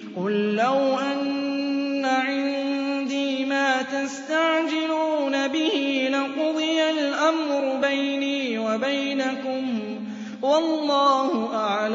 قُل لَّوْ أَنَّ عِندِي مَا تَسْتَعْجِلُونَ بِهِ لَقُضِيَ الْأَمْرُ بَيْنِي وَبَيْنَكُمْ ۗ وَاللَّهُ أَعْلَمُ